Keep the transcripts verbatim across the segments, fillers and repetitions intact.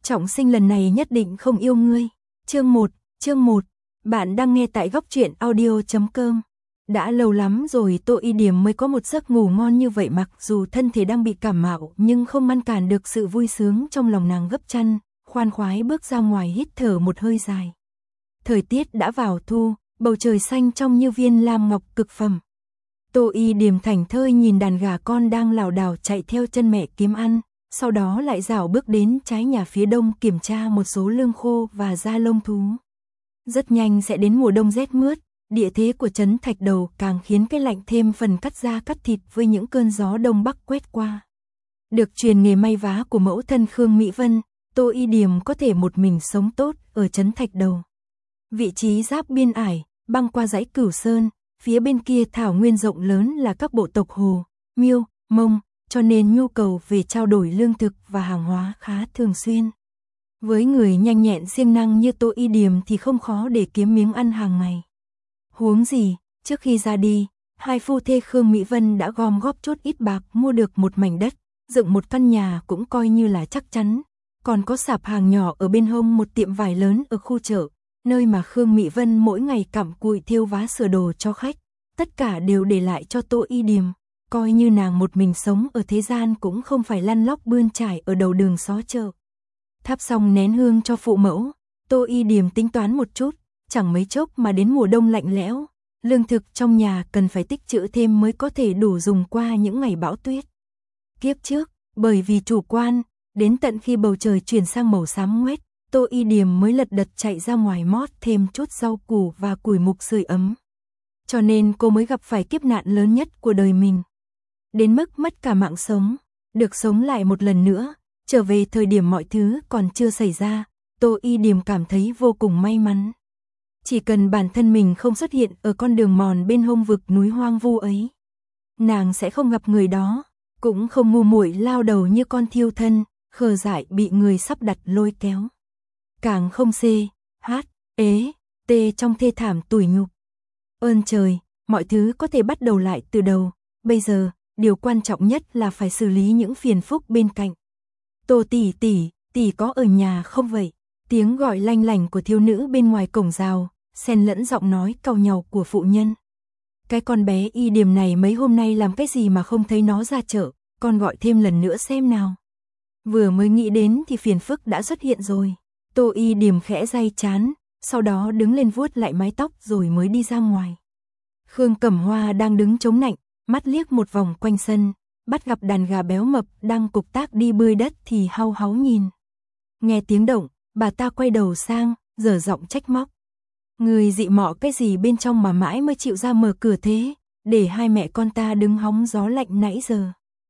Trọng sinh lần này nhất định không yêu ngươi. Chương một, chương một. Bạn đang nghe tại góc truyện audio chấm com. Đã lâu lắm rồi Tô Y Điềm mới có một giấc ngủ ngon như vậy, mặc dù thân thể đang bị cảm mạo nhưng không ngăn cản được sự vui sướng trong lòng nàng gấp chăn, khoan khoái bước ra ngoài hít thở một hơi dài. Thời tiết đã vào thu, bầu trời xanh trong như viên lam ngọc cực phẩm. Tô Y Điềm thảnh thơi nhìn đàn gà con đang lảo đảo chạy theo chân mẹ kiếm ăn, sau đó lại dạo bước đến trái nhà phía đông kiểm tra một số lương khô và da lông thú. Rất nhanh sẽ đến mùa đông rét mướt, địa thế của trấn Thạch Đầu càng khiến cái lạnh thêm phần cắt da cắt thịt với những cơn gió đông bắc quét qua. Được truyền nghề may vá của mẫu thân Khương Mỹ Vân, Tô Y Điềm có thể một mình sống tốt ở trấn Thạch Đầu. Vị trí giáp biên ải, băng qua dãy Cửu Sơn, phía bên kia thảo nguyên rộng lớn là các bộ tộc Hồ, Miêu, Mông, cho nên nhu cầu về trao đổi lương thực và hàng hóa khá thường xuyên. Với người nhanh nhẹn siêng năng như Tô Y Điềm thì không khó để kiếm miếng ăn hàng ngày. Huống gì, trước khi ra đi, hai phu thê Khương Mỹ Vân đã gom góp chút ít bạc mua được một mảnh đất, dựng một căn nhà cũng coi như là chắc chắn. Còn có sạp hàng nhỏ ở bên hông một tiệm vải lớn ở khu chợ, nơi mà Khương Mỹ Vân mỗi ngày cặm cụi thêu vá sửa đồ cho khách. Tất cả đều để lại cho Tô Y Điềm, coi như nàng một mình sống ở thế gian cũng không phải lăn lóc bươn trải ở đầu đường xó chợ. Thắp xong nén hương cho phụ mẫu, Tô Y Điềm tính toán một chút, chẳng mấy chốc mà đến mùa đông lạnh lẽo, lương thực trong nhà cần phải tích trữ thêm mới có thể đủ dùng qua những ngày bão tuyết. Kiếp trước, bởi vì chủ quan, đến tận khi bầu trời chuyển sang màu xám ngoét, Tô Y Điềm mới lật đật chạy ra ngoài mót thêm chút rau củ và củi mục sưởi ấm. Cho nên cô mới gặp phải kiếp nạn lớn nhất của đời mình. Đến mức mất cả mạng sống, được sống lại một lần nữa, trở về thời điểm mọi thứ còn chưa xảy ra, Tô Y Điềm cảm thấy vô cùng may mắn. Chỉ cần bản thân mình không xuất hiện ở con đường mòn bên hông vực núi hoang vu ấy, nàng sẽ không gặp người đó, cũng không ngu muội lao đầu như con thiêu thân, khờ dại bị người sắp đặt lôi kéo. Càng không xê, hát, ế, tê trong thê thảm tủi nhục. Ơn trời, mọi thứ có thể bắt đầu lại từ đầu, bây giờ, điều quan trọng nhất là phải xử lý những phiền phức bên cạnh. Tô tỷ tỷ, tỷ có ở nhà không vậy? Tiếng gọi lanh lảnh của thiếu nữ bên ngoài cổng rào, xen lẫn giọng nói cau nhàu của phụ nhân. Cái con bé Y Điềm này mấy hôm nay làm cái gì mà không thấy nó ra chợ, con gọi thêm lần nữa xem nào. Vừa mới nghĩ đến thì phiền phức đã xuất hiện rồi. Tô Y Điềm khẽ day chán, sau đó đứng lên vuốt lại mái tóc rồi mới đi ra ngoài. Khương Cẩm Hoa đang đứng chống nạnh, mắt liếc một vòng quanh sân, bắt gặp đàn gà béo mập đang cục tác đi bươi đất thì hau háu nhìn. Nghe tiếng động, bà ta quay đầu sang, dở giọng trách móc. Người dị mọ cái gì bên trong mà mãi mới chịu ra mở cửa thế, để hai mẹ con ta đứng hóng gió lạnh nãy giờ.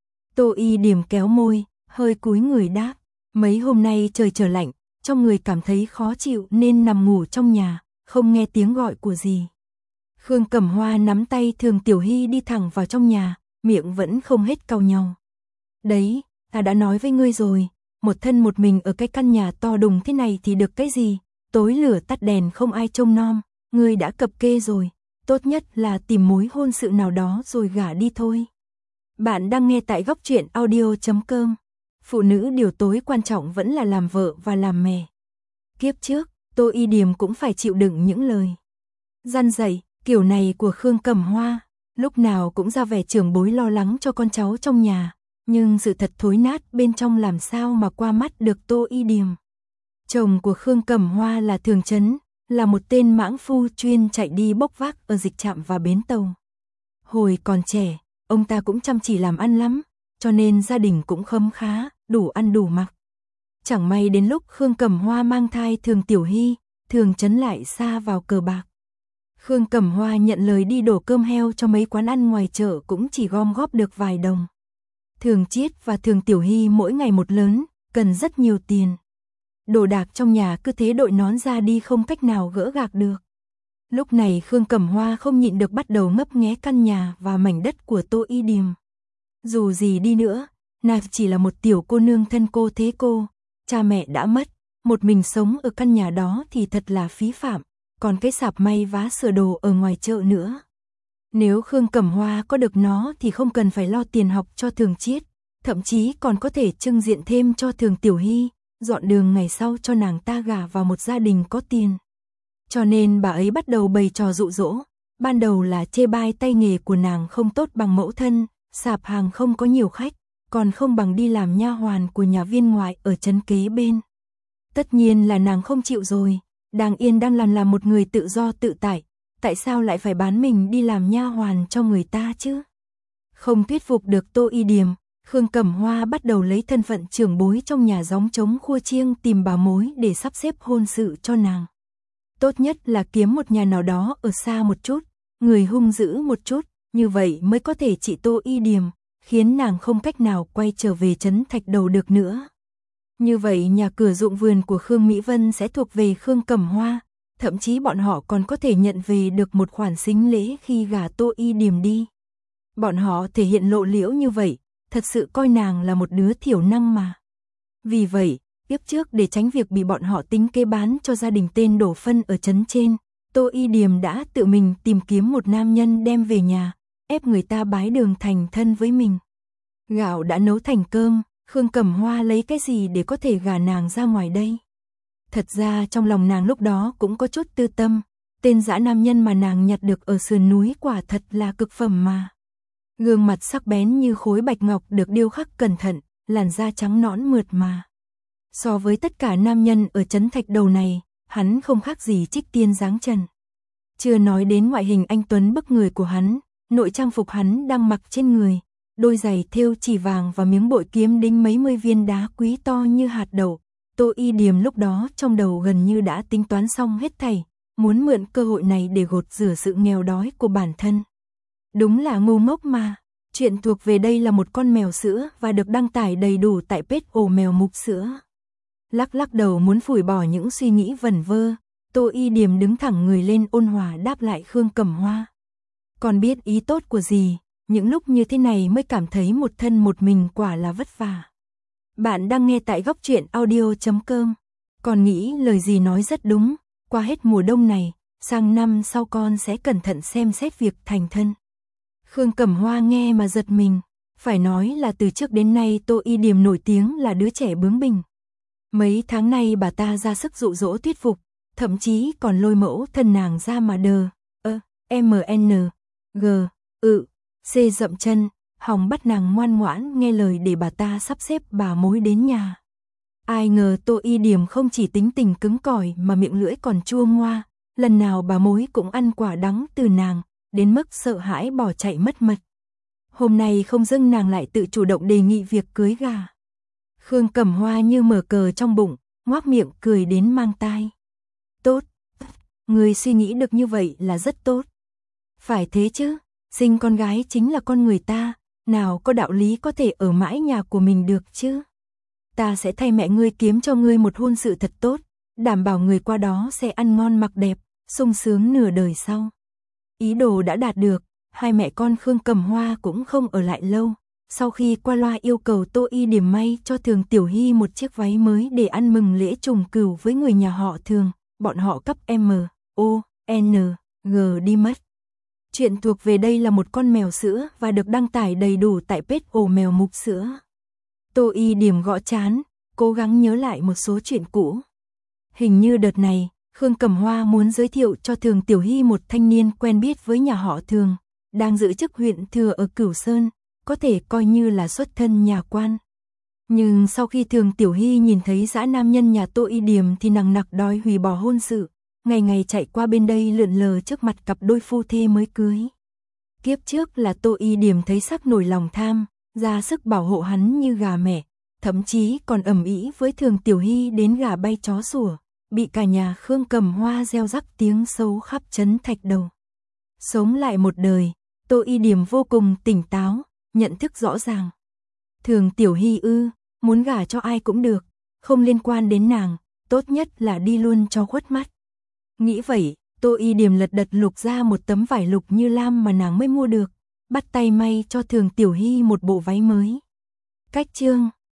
Tô Y Điềm kéo môi, hơi cúi người đáp. Mấy hôm nay trời trở lạnh, trong người cảm thấy khó chịu nên nằm ngủ trong nhà, không nghe tiếng gọi của gì. Khương Cẩm Hoa nắm tay Thường Tiểu Hy đi thẳng vào trong nhà, miệng vẫn không hết cau nhàu. Đấy, ta đã nói với ngươi rồi, một thân một mình ở cái căn nhà to đùng thế này thì được cái gì, tối lửa tắt đèn không ai trông nom, ngươi đã cập kê rồi, tốt nhất là tìm mối hôn sự nào đó rồi gả đi thôi. Bạn đang nghe tại góc truyện audio chấm com. Phụ nữ điều tối quan trọng vẫn là làm vợ và làm mẹ. Kiếp trước, Tô Y Điềm cũng phải chịu đựng những lời răn dạy kiểu này của Khương Cẩm Hoa, lúc nào cũng ra vẻ trưởng bối lo lắng cho con cháu trong nhà, nhưng sự thật thối nát bên trong làm sao mà qua mắt được Tô Y Điềm. Chồng của Khương Cẩm Hoa là Thường Chấn, là một tên mãng phu chuyên chạy đi bốc vác ở dịch trạm và bến tàu. Hồi còn trẻ, ông ta cũng chăm chỉ làm ăn lắm, cho nên gia đình cũng khấm khá, đủ ăn đủ mặc. Chẳng may đến lúc Khương Cẩm Hoa mang thai Thường Tiểu Hy, Thường Chấn lại sa vào cờ bạc. Khương Cẩm Hoa nhận lời đi đổ cơm heo cho mấy quán ăn ngoài chợ cũng chỉ gom góp được vài đồng. Thường Chiết và Thường Tiểu Hy mỗi ngày một lớn, cần rất nhiều tiền. Đồ đạc trong nhà cứ thế đội nón ra đi không cách nào gỡ gạc được. Lúc này Khương Cẩm Hoa không nhịn được bắt đầu ngấp nghé căn nhà và mảnh đất của Tô Y Điềm. Dù gì đi nữa, nàng chỉ là một tiểu cô nương thân cô thế cô, cha mẹ đã mất, một mình sống ở căn nhà đó thì thật là phí phạm, còn cái sạp may vá sửa đồ ở ngoài chợ nữa. Nếu Khương Cẩm Hoa có được nó thì không cần phải lo tiền học cho Thường Chiết, thậm chí còn có thể trưng diện thêm cho Thường Tiểu Hy, dọn đường ngày sau cho nàng ta gả vào một gia đình có tiền. Cho nên bà ấy bắt đầu bày trò dụ dỗ, ban đầu là chê bai tay nghề của nàng không tốt bằng mẫu thân, sạp hàng không có nhiều khách, còn không bằng đi làm nha hoàn của nhà viên ngoại ở trấn kế bên. Tất nhiên là nàng không chịu rồi, đang yên đang lành là một người tự do tự tại, tại sao lại phải bán mình đi làm nha hoàn cho người ta chứ? Không thuyết phục được Tô Y Điềm, Khương Cẩm Hoa bắt đầu lấy thân phận trưởng bối trong nhà gióng trống khua chiêng tìm bà mối để sắp xếp hôn sự cho nàng. Tốt nhất là kiếm một nhà nào đó ở xa một chút, người hung dữ một chút, như vậy mới có thể trị Tô Y Điềm, khiến nàng không cách nào quay trở về trấn Thạch Đầu được nữa. Như vậy nhà cửa ruộng vườn của Khương Mỹ Vân sẽ thuộc về Khương Cẩm Hoa, thậm chí bọn họ còn có thể nhận về được một khoản sính lễ khi gả Tô Y Điềm đi. Bọn họ thể hiện lộ liễu như vậy, thật sự coi nàng là một đứa thiểu năng mà. Vì vậy, tiếp trước để tránh việc bị bọn họ tính kế bán cho gia đình tên đổ phân ở trấn trên, Tô Y Điềm đã tự mình tìm kiếm một nam nhân đem về nhà, ép người ta bái đường thành thân với mình. Gạo đã nấu thành cơm, Khương Cẩm Hoa lấy cái gì để có thể gả nàng ra ngoài đây? Thật ra trong lòng nàng lúc đó cũng có chút tư tâm, tên dã nam nhân mà nàng nhặt được ở sườn núi quả thật là cực phẩm mà. Gương mặt sắc bén như khối bạch ngọc được điêu khắc cẩn thận, làn da trắng nõn mượt mà. So với tất cả nam nhân ở trấn Thạch Đầu này, hắn không khác gì trích tiên dáng trần. Chưa nói đến ngoại hình anh tuấn bức người của hắn, nội trang phục hắn đang mặc trên người, đôi giày thêu chỉ vàng và miếng bội kiếm đính mấy mươi viên đá quý to như hạt đậu. Tô Y Điềm lúc đó trong đầu gần như đã tính toán xong hết thảy, muốn mượn cơ hội này để gột rửa sự nghèo đói của bản thân. Đúng là ngu ngốc mà. Chuyện thuộc về đây là một con mèo sữa và được đăng tải đầy đủ tại page ổ mèo mục sữa. Lắc lắc đầu muốn phủi bỏ những suy nghĩ vẩn vơ, Tô Y Điềm đứng thẳng người lên ôn hòa đáp lại Khương Cẩm Hoa. Còn biết ý tốt của gì, những lúc như thế này mới cảm thấy một thân một mình quả là vất vả. Bạn đang nghe tại góc truyện audio chấm com. Còn nghĩ lời gì nói rất đúng, qua hết mùa đông này, sang năm sau con sẽ cẩn thận xem xét việc thành thân. Khương Cẩm Hoa nghe mà giật mình, phải nói là từ trước đến nay Tô Y Điềm nổi tiếng là đứa trẻ bướng bỉnh. Mấy tháng nay bà ta ra sức dụ dỗ thuyết phục, thậm chí còn lôi mẫu thân nàng ra mà đờ, ơ, M N, G, ự, C dậm chân, hòng bắt nàng ngoan ngoãn nghe lời để bà ta sắp xếp bà mối đến nhà. Ai ngờ Tô Y Điềm không chỉ tính tình cứng cỏi mà miệng lưỡi còn chua ngoa, lần nào bà mối cũng ăn quả đắng từ nàng, đến mức sợ hãi bỏ chạy mất mật. Hôm nay không dưng nàng lại tự chủ động đề nghị việc cưới gà. Khương Cẩm Hoa như mở cờ trong bụng, ngoác miệng cười đến mang tai. Tốt, người suy nghĩ được như vậy là rất tốt. Phải thế chứ, sinh con gái chính là con người ta, nào có đạo lý có thể ở mãi nhà của mình được chứ. Ta sẽ thay mẹ ngươi kiếm cho ngươi một hôn sự thật tốt, đảm bảo người qua đó sẽ ăn ngon mặc đẹp, sung sướng nửa đời sau. Ý đồ đã đạt được, hai mẹ con Khương Cẩm Hoa cũng không ở lại lâu. Sau khi qua loa yêu cầu Tô Y Điềm may cho Thường Tiểu Hy một chiếc váy mới để ăn mừng lễ trùng cửu với người nhà họ Thường, bọn họ cấp M, O, N, G đi mất. Chuyện thuộc về đây là một con mèo sữa và được đăng tải đầy đủ tại page ổ mèo mục sữa. Tô Y Điềm gõ trán, cố gắng nhớ lại một số chuyện cũ. Hình như đợt này, Khương Cẩm Hoa muốn giới thiệu cho Thường Tiểu Hy một thanh niên quen biết với nhà họ Thường, đang giữ chức huyện thừa ở Cửu Sơn, có thể coi như là xuất thân nhà quan. Nhưng sau khi Thường Tiểu Hy nhìn thấy dã nam nhân nhà Tô Y Điềm thì nằng nặc đòi hủy bỏ hôn sự, ngày ngày chạy qua bên đây lượn lờ trước mặt cặp đôi phu thê mới cưới. Kiếp trước là Tô Y Điềm thấy sắc nổi lòng tham, ra sức bảo hộ hắn như gà mẹ, thậm chí còn ầm ĩ với Thường Tiểu Hy đến gà bay chó sủa, bị cả nhà Khương Cẩm Hoa gieo rắc tiếng xấu khắp trấn Thạch Đầu. Sống lại một đời, Tô Y Điềm vô cùng tỉnh táo, nhận thức rõ ràng. Thường Tiểu Hy ư, muốn gả cho ai cũng được, không liên quan đến nàng, tốt nhất là đi luôn cho khuất mắt. Nghĩ vậy, Tô Y Điềm lật đật lục ra một tấm vải lục như lam mà nàng mới mua được, bắt tay may cho Thường Tiểu Hy một bộ váy mới. Cách chương